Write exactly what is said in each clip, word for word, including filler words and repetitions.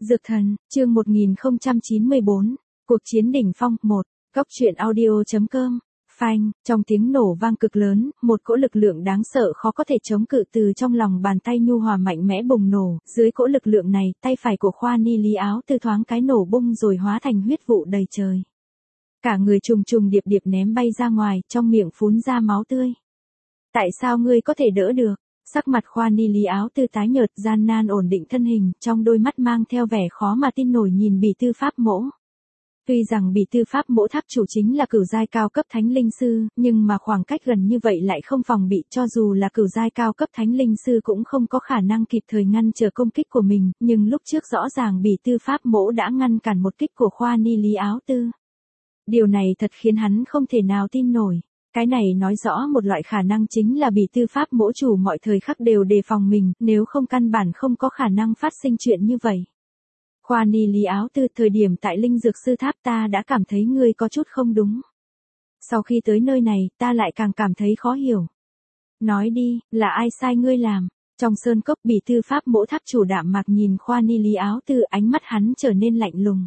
Dược thần, chương một nghìn không trăm chín mươi bốn, cuộc chiến đỉnh phong, một, góc truyện audio.com, phanh, trong tiếng nổ vang cực lớn, một cỗ lực lượng đáng sợ khó có thể chống cự từ trong lòng bàn tay nhu hòa mạnh mẽ bùng nổ, dưới cỗ lực lượng này, tay phải của Khoa Ni Lý áo tư thoáng cái nổ bung rồi hóa thành huyết vụ đầy trời. Cả người trùng trùng điệp điệp ném bay ra ngoài, trong miệng phún ra máu tươi. Tại sao ngươi có thể đỡ được? Sắc mặt Khoa Ni Lý áo tư tái nhợt, gian nan ổn định thân hình, trong đôi mắt mang theo vẻ khó mà tin nổi nhìn Bỉ Tư Pháp Mỗ. Tuy rằng Bỉ Tư Pháp Mỗ tháp chủ chính là cửu giai cao cấp thánh linh sư, nhưng mà khoảng cách gần như vậy lại không phòng bị, cho dù là cửu giai cao cấp thánh linh sư cũng không có khả năng kịp thời ngăn trở công kích của mình, nhưng lúc trước rõ ràng Bỉ Tư Pháp Mỗ đã ngăn cản một kích của Khoa Ni Lý áo tư. Điều này thật khiến hắn không thể nào tin nổi. Cái này nói rõ một loại khả năng chính là Bỉ Tư Pháp Mỗ chủ mọi thời khắc đều đề phòng mình, nếu không căn bản không có khả năng phát sinh chuyện như vậy. Khoa Ni Lý áo tư, thời điểm tại Linh Dược Sư Tháp ta đã cảm thấy ngươi có chút không đúng. Sau khi tới nơi này, ta lại càng cảm thấy khó hiểu. Nói đi, là ai sai ngươi làm? Trong sơn cốc, Bỉ Tư Pháp Mỗ tháp chủ đạm mạc nhìn Khoa Ni Lý áo tư, ánh mắt hắn trở nên lạnh lùng.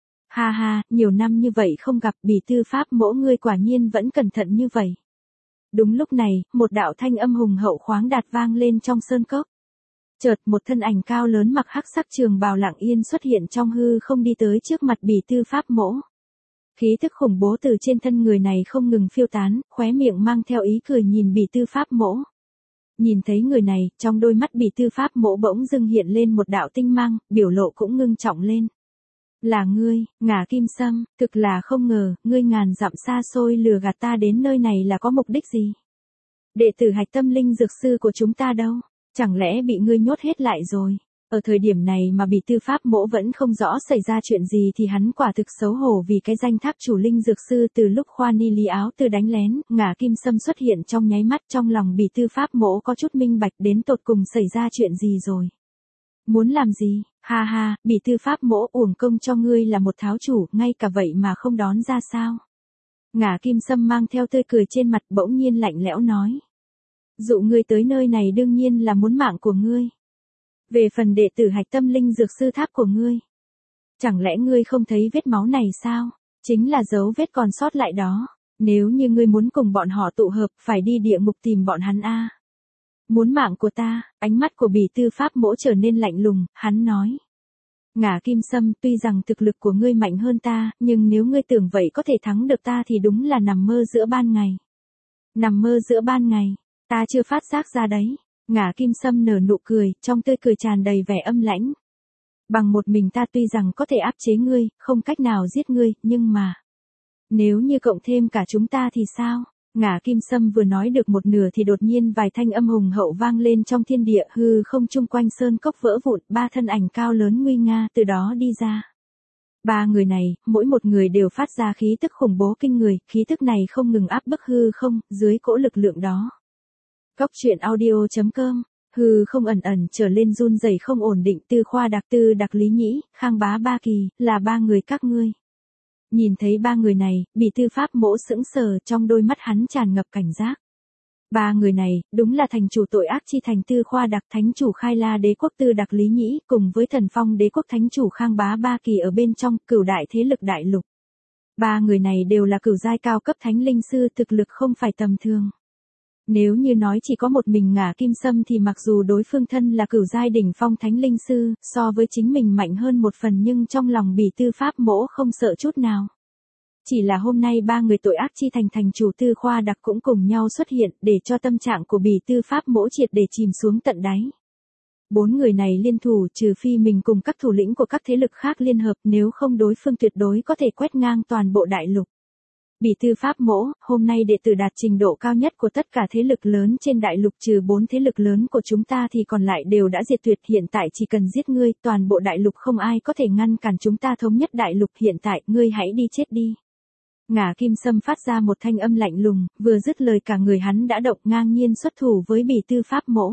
Ha ha, nhiều năm như vậy không gặp, Bỉ Tư Pháp Mỗ ngươi quả nhiên vẫn cẩn thận như vậy. Đúng lúc này, một đạo thanh âm hùng hậu khoáng đạt vang lên trong sơn cốc. Chợt một thân ảnh cao lớn mặc hắc sắc trường bào lặng yên xuất hiện trong hư không đi tới trước mặt Bỉ Tư Pháp Mỗ. Khí thức khủng bố từ trên thân người này không ngừng phiêu tán, khóe miệng mang theo ý cười nhìn Bỉ Tư Pháp Mỗ. Nhìn thấy người này, trong đôi mắt Bỉ Tư Pháp Mỗ bỗng dưng hiện lên một đạo tinh mang, biểu lộ cũng ngưng trọng lên. Là ngươi, Ngả Kim Sâm, thực là không ngờ, ngươi ngàn dặm xa xôi lừa gạt ta đến nơi này là có mục đích gì? Đệ tử Hạch Tâm Linh Dược Sư của chúng ta đâu? Chẳng lẽ bị ngươi nhốt hết lại rồi? Ở thời điểm này mà Bỉ Tư Pháp Mỗ vẫn không rõ xảy ra chuyện gì thì hắn quả thực xấu hổ vì cái danh tháp chủ Linh Dược Sư từ lúc Khoa Ni Lý áo tư đánh lén, Ngả Kim Sâm xuất hiện trong nháy mắt, trong lòng Bỉ Tư Pháp Mỗ có chút minh bạch đến tột cùng xảy ra chuyện gì rồi. Muốn làm gì? Ha ha, Bỉ Tư Pháp Mỗ uổng công cho ngươi là một tháo chủ, ngay cả vậy mà không đón ra sao? Ngả Kim Sâm mang theo tươi cười trên mặt bỗng nhiên lạnh lẽo nói. Dụ ngươi tới nơi này đương nhiên là muốn mạng của ngươi. Về phần đệ tử Hạch Tâm Linh Dược Sư Tháp của ngươi. Chẳng lẽ ngươi không thấy vết máu này sao? Chính là dấu vết còn sót lại đó. Nếu như ngươi muốn cùng bọn họ tụ hợp, phải đi địa ngục tìm bọn hắn a. Muốn mạng của ta, ánh mắt của Bỉ Tư Pháp Mỗ trở nên lạnh lùng, hắn nói. Ngả Kim Sâm, tuy rằng thực lực của ngươi mạnh hơn ta, nhưng nếu ngươi tưởng vậy có thể thắng được ta thì đúng là nằm mơ giữa ban ngày. Nằm mơ giữa ban ngày, ta chưa phát giác ra đấy. Ngả Kim Sâm nở nụ cười, trong tươi cười tràn đầy vẻ âm lãnh. Bằng một mình ta tuy rằng có thể áp chế ngươi, không cách nào giết ngươi, nhưng mà... Nếu như cộng thêm cả chúng ta thì sao? Ngả Kim Sâm vừa nói được một nửa thì đột nhiên vài thanh âm hùng hậu vang lên trong thiên địa, hư không chung quanh sơn cốc vỡ vụn, ba thân ảnh cao lớn nguy nga từ đó đi ra. Ba người này, mỗi một người đều phát ra khí tức khủng bố kinh người, khí tức này không ngừng áp bức hư không, dưới cỗ lực lượng đó. Góc truyện audio.com, hư không ẩn ẩn trở lên run rẩy không ổn định, Tư Khoa Đặc Tư Đặc Lý Nhĩ, Khang Bá Ba Kỳ, là ba người các ngươi. Nhìn thấy ba người này, Bỉ Tư Pháp Mỗ sững sờ, trong đôi mắt hắn tràn ngập cảnh giác. Ba người này, đúng là thành chủ tội ác chi thành Tư Khoa Đặc Thánh chủ Khai La Đế quốc Tư Đặc Lý Nhĩ, cùng với Thần Phong Đế quốc Thánh chủ Khang Bá Ba Kỳ ở bên trong cửu đại thế lực đại lục. Ba người này đều là cửu giai cao cấp thánh linh sư, thực lực không phải tầm thường. Nếu như nói chỉ có một mình Ngả Kim Sâm thì mặc dù đối phương thân là cửu giai đỉnh phong thánh linh sư, so với chính mình mạnh hơn một phần nhưng trong lòng Bỉ Tư Pháp Mỗ không sợ chút nào. Chỉ là hôm nay ba người tội ác chi thành thành chủ Tư Khoa Đặc cũng cùng nhau xuất hiện để cho tâm trạng của Bỉ Tư Pháp Mỗ triệt để chìm xuống tận đáy. Bốn người này liên thủ trừ phi mình cùng các thủ lĩnh của các thế lực khác liên hợp, nếu không đối phương tuyệt đối có thể quét ngang toàn bộ đại lục. Bỉ Tư Pháp Mỗ, hôm nay đệ tử đạt trình độ cao nhất của tất cả thế lực lớn trên đại lục trừ bốn thế lực lớn của chúng ta thì còn lại đều đã diệt tuyệt, hiện tại chỉ cần giết ngươi, toàn bộ đại lục không ai có thể ngăn cản chúng ta thống nhất đại lục, hiện tại, ngươi hãy đi chết đi. Ngả Kim Sâm phát ra một thanh âm lạnh lùng, vừa dứt lời cả người hắn đã động ngang nhiên xuất thủ với Bỉ Tư Pháp Mỗ.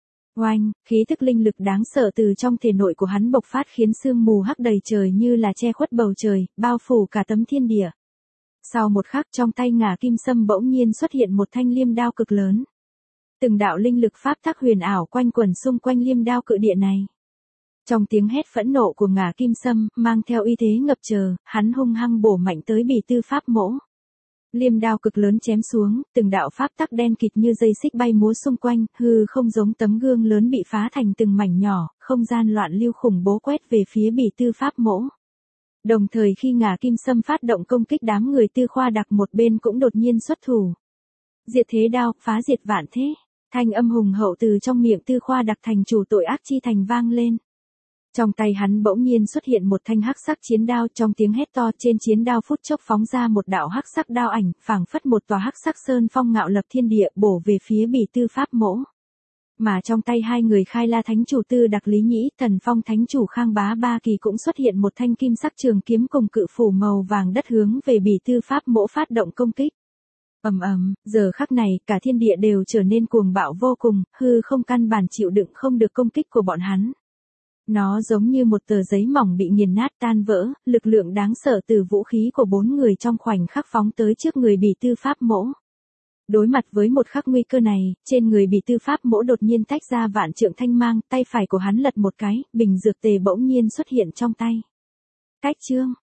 Oanh, khí thức linh lực đáng sợ từ trong thể nội của hắn bộc phát khiến sương mù hắc đầy trời như là che khuất bầu trời, bao phủ cả tấm thiên địa. Sau một khắc trong tay Ngả Kim Sâm bỗng nhiên xuất hiện một thanh liêm đao cực lớn. Từng đạo linh lực pháp tắc huyền ảo quanh quẩn xung quanh liêm đao cự địa này. Trong tiếng hét phẫn nộ của Ngả Kim Sâm, mang theo uy thế ngập trời, hắn hung hăng bổ mạnh tới Bỉ Tư Pháp Mỗ. Liêm đao cực lớn chém xuống, từng đạo pháp tắc đen kịt như dây xích bay múa xung quanh, hư không giống tấm gương lớn bị phá thành từng mảnh nhỏ, không gian loạn lưu khủng bố quét về phía Bỉ Tư Pháp Mỗ. Đồng thời khi Ngả Kim Sâm phát động công kích, đám người Tư Khoa Đặc một bên cũng đột nhiên xuất thủ. Diệt thế đao, phá diệt vạn thế. Thanh âm hùng hậu từ trong miệng Tư Khoa Đặc thành chủ tội ác chi thành vang lên. Trong tay hắn bỗng nhiên xuất hiện một thanh hắc sắc chiến đao, trong tiếng hét to trên chiến đao phút chốc phóng ra một đạo hắc sắc đao ảnh, phảng phất một tòa hắc sắc sơn phong ngạo lập thiên địa, bổ về phía Bỉ Tư Pháp Mỗ. Mà trong tay hai người Khai La Thánh chủ Tư Đặc Lý Nhĩ, Thần Phong Thánh chủ Khang Bá Ba Kỳ cũng xuất hiện một thanh kim sắc trường kiếm cùng cự phủ màu vàng đất hướng về Bỉ Tư Pháp Mỗ phát động công kích. Ầm ầm, giờ khắc này, cả thiên địa đều trở nên cuồng bạo vô cùng, hư không căn bản chịu đựng không được công kích của bọn hắn. Nó giống như một tờ giấy mỏng bị nghiền nát tan vỡ, lực lượng đáng sợ từ vũ khí của bốn người trong khoảnh khắc phóng tới trước người Bỉ Tư Pháp Mỗ. Đối mặt với một khắc nguy cơ này, trên người Bỉ Tư Pháp Mỗ đột nhiên tách ra vạn trượng thanh mang, tay phải của hắn lật một cái, bình dược tề bỗng nhiên xuất hiện trong tay. Cách chương